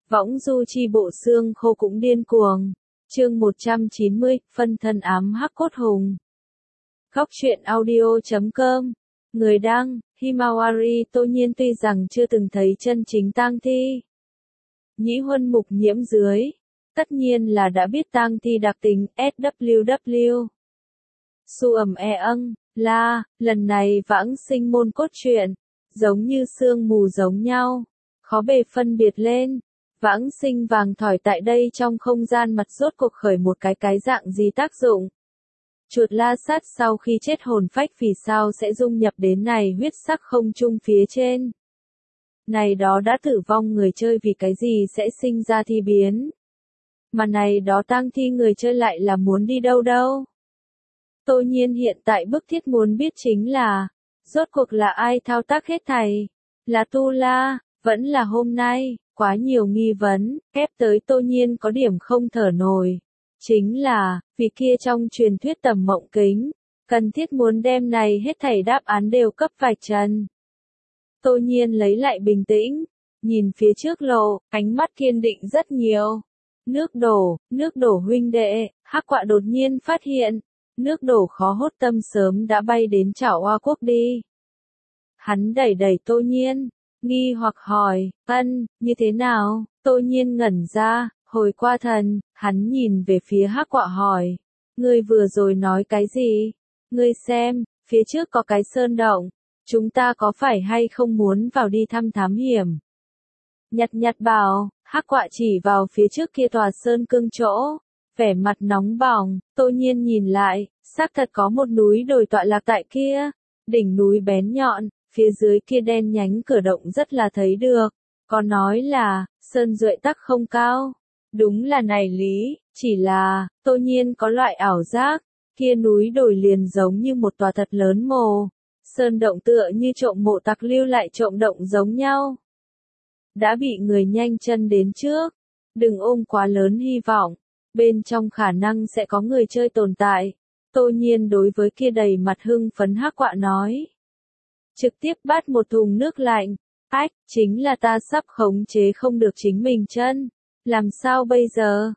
Võng du chi bộ xương khô cũng điên cuồng. Chương 190, phân thân ám hắc cốt hùng. Góc truyện audio.com. Người đăng, Himawari. Tô Nhiên tuy rằng chưa từng thấy chân chính tang thi nhĩ huân mục nhiễm dưới, tất nhiên là đã biết tang thi đặc tính SWW. Su ẩm la, lần này vãng sinh môn cốt truyện, giống như sương mù giống nhau, khó bề phân biệt lên. Vãng sinh vàng thỏi tại đây trong không gian mặt rốt cuộc khởi một cái dạng gì tác dụng. Chuột la sát sau khi chết hồn phách vì sao sẽ dung nhập đến này huyết sắc không trung phía trên. Này đó đã tử vong người chơi vì cái gì sẽ sinh ra thi biến. Mà này đó tang thi người chơi lại là muốn đi đâu đâu. Tô Nhiên hiện tại bức thiết muốn biết chính là, rốt cuộc là ai thao tác hết thảy, là Tu La, vẫn là hôm nay, quá nhiều nghi vấn, ép tới Tô Nhiên có điểm không thở nổi. Chính là, vì kia trong truyền thuyết tầm mộng kính, cần thiết muốn đem này hết thảy đáp án đều cấp vạch trần. Tô Nhiên lấy lại bình tĩnh, nhìn phía trước lộ, ánh mắt kiên định rất nhiều. Nước đổ huynh đệ, hắc quạ đột nhiên phát hiện, nước đổ khó hốt tâm sớm đã bay đến Trảo Hoa Quốc đi. Hắn đẩy Tô Nhiên, nghi hoặc hỏi, như thế nào? Tô Nhiên ngẩn ra, hồi qua thần, hắn nhìn về phía hắc quạ hỏi, ngươi vừa rồi nói cái gì? Ngươi xem, phía trước có cái sơn động, chúng ta có phải hay không muốn vào đi thám hiểm? Nhặt bảo, hắc quạ chỉ vào phía trước kia tòa sơn cương chỗ, vẻ mặt nóng bỏng. Tô Nhiên nhìn lại, xác thật có một núi đồi tọa lạc tại kia, đỉnh núi bén nhọn, phía dưới kia đen nhánh cửa động rất là thấy được, có nói là, sơn duệ tắc không cao. Đúng là này lý, chỉ là, Tô Nhiên có loại ảo giác, kia núi đồi liền giống như một tòa thật lớn mồ, sơn động tựa như trộm mộ tặc lưu lại trộm động giống nhau. Đã bị người nhanh chân đến trước, đừng ôm quá lớn hy vọng, bên trong khả năng sẽ có người chơi tồn tại. Tô Nhiên đối với kia đầy mặt hưng phấn hắc quạ nói. Trực tiếp bắt một thùng nước lạnh, chính là ta sắp khống chế không được chính mình chân. Làm sao bây giờ,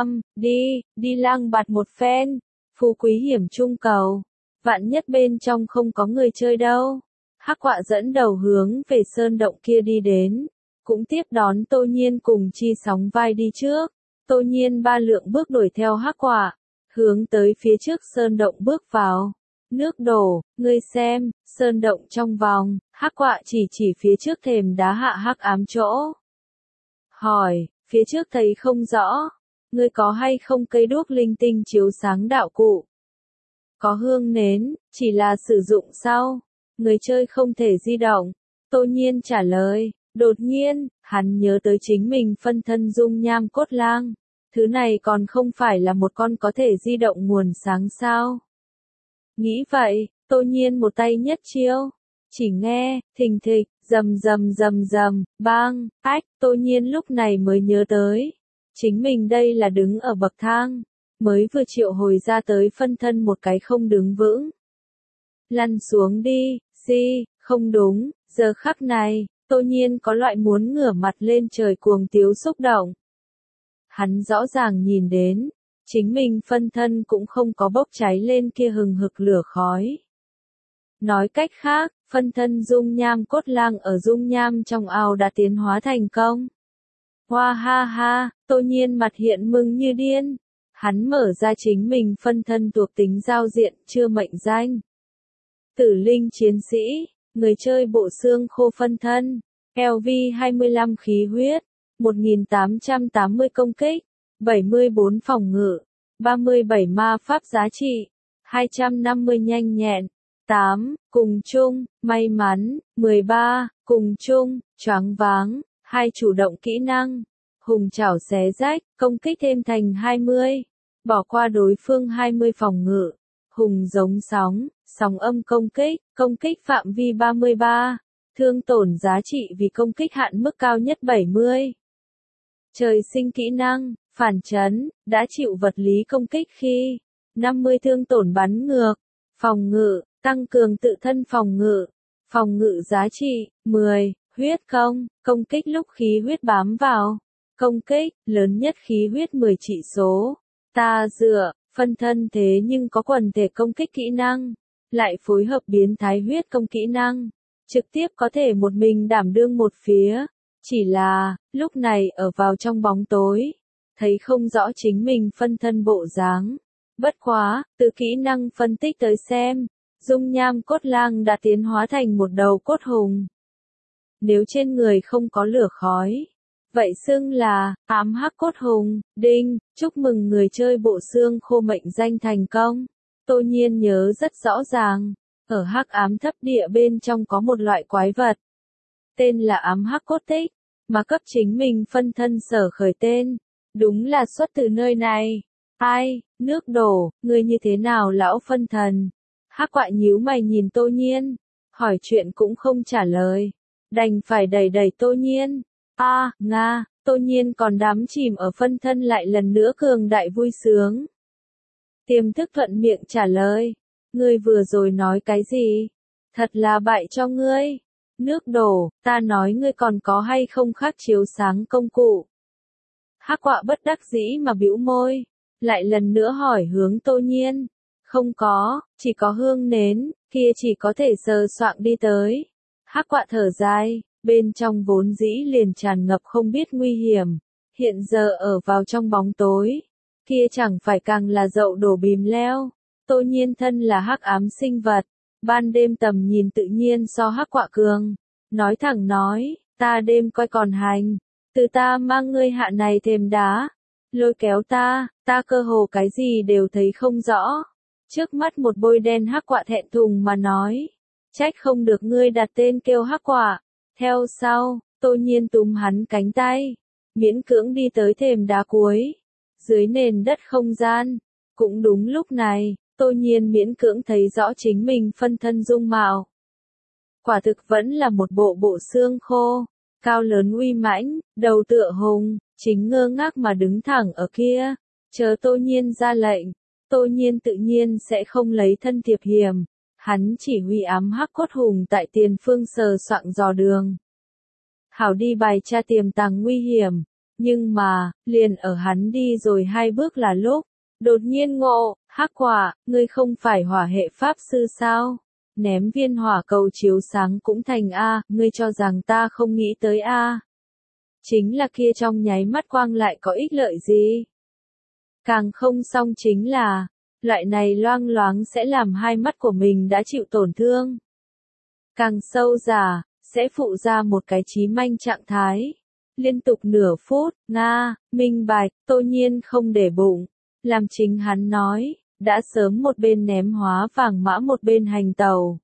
đi lang bạt một phen, phú quý hiểm trung cầu, vạn nhất bên trong không có người chơi đâu. Hắc quạ dẫn đầu hướng về sơn động kia đi đến, cũng tiếp đón Tô Nhiên cùng chi sóng vai đi trước. Tô Nhiên 3 lượng bước đuổi theo hắc quạ, hướng tới phía trước sơn động bước vào. Nước đổ, ngươi xem, sơn động trong vòng, hắc quạ chỉ phía trước thềm đá hạ hắc ám chỗ. Hỏi, phía trước thấy không rõ, ngươi có hay không cây đuốc linh tinh chiếu sáng đạo cụ? Có hương nến, chỉ là sử dụng sau, người chơi không thể di động. Tô Nhiên trả lời, đột nhiên, hắn nhớ tới chính mình phân thân dung nham cốt lang. Thứ này còn không phải là một con có thể di động nguồn sáng sao? Nghĩ vậy, Tô Nhiên một tay nhất chiêu. Chỉ nghe, thình thịch, rầm, bang, Tô Nhiên lúc này mới nhớ tới. Chính mình đây là đứng ở bậc thang, mới vừa triệu hồi ra tới phân thân một cái không đứng vững. Lăn xuống đi, không đúng, giờ khắc này, Tô Nhiên có loại muốn ngửa mặt lên trời cuồng tiếu xúc động. Hắn rõ ràng nhìn đến, chính mình phân thân cũng không có bốc cháy lên kia hừng hực lửa khói. Nói cách khác, phân thân dung nham cốt lang ở dung nham trong ao đã tiến hóa thành công. Hoa ha, Tô Nhiên mặt hiện mừng như điên. Hắn mở ra chính mình phân thân thuộc tính giao diện chưa mệnh danh. Tử linh chiến sĩ, người chơi bộ xương khô phân thân, LV 25 khí huyết, 1880 công kích, 74 phòng ngự, 37 ma pháp giá trị, 250 nhanh nhẹn, 8, cùng chung, may mắn, 13, cùng chung, choáng váng, 2 chủ động kỹ năng, hùng chảo xé rách, công kích thêm thành 20, bỏ qua đối phương 20 phòng ngự, hùng giống sóng, sóng âm công kích phạm vi 33, thương tổn giá trị vì công kích hạn mức cao nhất 70. Trời sinh kỹ năng, phản chấn, đã chịu vật lý công kích khi 50 thương tổn bắn ngược, phòng ngự, tăng cường tự thân phòng ngự giá trị 10, huyết công kích lúc khí huyết bám vào, công kích, lớn nhất khí huyết 10 trị số. Ta dựa, phân thân thế nhưng có quần thể công kích kỹ năng, lại phối hợp biến thái huyết công kỹ năng, trực tiếp có thể một mình đảm đương một phía. Chỉ là, lúc này ở vào trong bóng tối, thấy không rõ chính mình phân thân bộ dáng. Bất quá, từ kỹ năng phân tích tới xem, dung nham cốt lang đã tiến hóa thành một đầu cốt hùng. Nếu trên người không có lửa khói, vậy xưng là ám hắc cốt hùng. Đinh, chúc mừng người chơi bộ xương khô mệnh danh thành công. Tô Nhiên nhớ rất rõ ràng, ở hắc ám thấp địa bên trong có một loại quái vật, tên là ám hắc cốt tích, mà cấp chính mình phân thân sở khởi tên, đúng là xuất từ nơi này. Ai, nước đổ, người như thế nào lão phân thần? Hắc quạ nhíu mày nhìn Tô Nhiên, hỏi chuyện cũng không trả lời, đành phải đẩy đẩy Tô Nhiên. Nga, Tô Nhiên còn đắm chìm ở phân thân lại lần nữa cường đại vui sướng. Tiềm thức thuận miệng trả lời, ngươi vừa rồi nói cái gì? Thật là bại cho ngươi. Nước đổ, ta nói ngươi còn có hay không khác chiếu sáng công cụ? Hắc quạ bất đắc dĩ mà bĩu môi, lại lần nữa hỏi hướng Tô Nhiên. Không có, chỉ có hương nến, kia chỉ có thể sờ soạng đi tới. Hắc quạ thở dài, bên trong vốn dĩ liền tràn ngập không biết nguy hiểm, hiện giờ ở vào trong bóng tối, kia chẳng phải càng là dậu đổ bìm leo. Tô Nhiên thân là hắc ám sinh vật, ban đêm tầm nhìn tự nhiên so hắc quạ cường, nói thẳng nói, ta đêm coi còn hành, từ ta mang ngươi hạ này thềm đá, lôi kéo ta cơ hồ cái gì đều thấy không rõ. Trước mắt một bôi đen hắc quạ thẹn thùng mà nói, trách không được ngươi đặt tên kêu hắc quạ. Theo sau, Tô Nhiên túm hắn cánh tay, miễn cưỡng đi tới thềm đá cuối, dưới nền đất không gian. Cũng đúng lúc này, Tô Nhiên miễn cưỡng thấy rõ chính mình phân thân dung mạo. Quả thực vẫn là một bộ xương khô, cao lớn uy mãnh, đầu tựa hùng, chính ngơ ngác mà đứng thẳng ở kia, chờ Tô Nhiên ra lệnh. Tô Nhiên tự nhiên sẽ không lấy thân thiệp hiểm, hắn chỉ huy ám hắc cốt hùng tại tiền phương sờ soạng dò đường. Hảo đi bài tra tiềm tàng nguy hiểm, nhưng mà, liền ở hắn đi rồi 2 bước là lúc, đột nhiên ngộ, hắc quả, ngươi không phải hỏa hệ pháp sư sao? Ném viên hỏa cầu chiếu sáng cũng thành A, ngươi cho rằng ta không nghĩ tới A. Chính là kia trong nháy mắt quang lại có ích lợi gì? Càng không xong chính là, loại này loang loáng sẽ làm hai mắt của mình đã chịu tổn thương. Càng sâu giả, sẽ phụ ra một cái chí manh trạng thái. Liên tục nửa phút, minh bạch, Tô Nhiên không để bụng. Làm chính hắn nói, đã sớm một bên ném hóa vàng mã một bên hành tàu.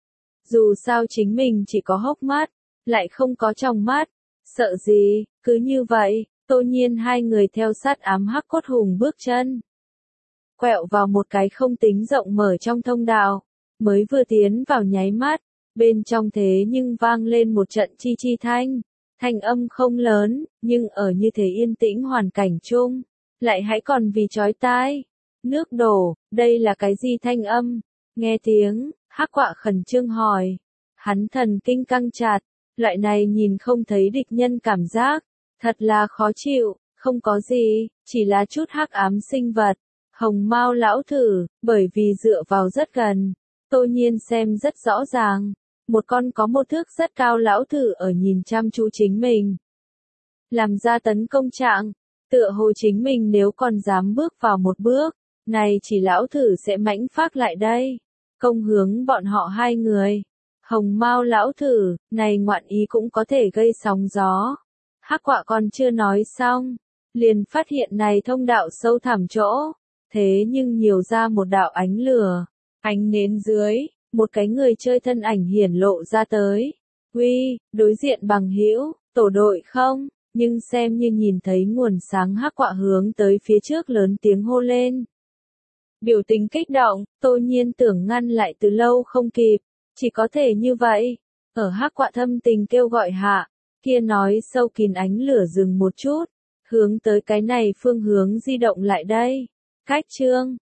Dù sao chính mình chỉ có hốc mắt, lại không có trong mắt. Sợ gì, cứ như vậy, Tô Nhiên hai người theo sát ám hắc cốt hùng bước chân. Quẹo vào một cái không tính rộng mở trong thông đạo, mới vừa tiến vào nháy mắt, bên trong thế nhưng vang lên một trận chi chi thanh. Thanh âm không lớn, nhưng ở như thế yên tĩnh hoàn cảnh chung, lại hãy còn vì chói tai. Nước đổ, đây là cái gì thanh âm? Nghe tiếng, hắc quạ khẩn trương hỏi. Hắn thần kinh căng chặt, loại này nhìn không thấy địch nhân cảm giác, thật là khó chịu, không có gì, chỉ là chút hắc ám sinh vật. Hồng Mao lão thử, bởi vì dựa vào rất gần, Tô Nhiên xem rất rõ ràng. Một con có một thước rất cao lão thử ở nhìn chăm chú chính mình. Làm ra tấn công trạng, tựa hồ chính mình nếu còn dám bước vào một bước, này chỉ lão thử sẽ mãnh phát lại đây. Công hướng bọn họ hai người. Hồng Mao lão thử, này ngoạn ý cũng có thể gây sóng gió. Hắc quạ còn chưa nói xong, liền phát hiện này thông đạo sâu thẳm chỗ. Thế nhưng nhiều ra một đạo ánh lửa, ánh nến dưới. Một cái người chơi thân ảnh hiển lộ ra tới. Uy, đối diện bằng hữu, tổ đội không? Nhưng xem như nhìn thấy nguồn sáng hắc quạ hướng tới phía trước lớn tiếng hô lên. Biểu tình kích động, Tô Nhiên tưởng ngăn lại từ lâu không kịp, chỉ có thể như vậy. Ở hắc quạ thâm tình kêu gọi hạ, kia nói sâu kín ánh lửa dừng một chút, hướng tới cái này phương hướng di động lại đây. Cách chương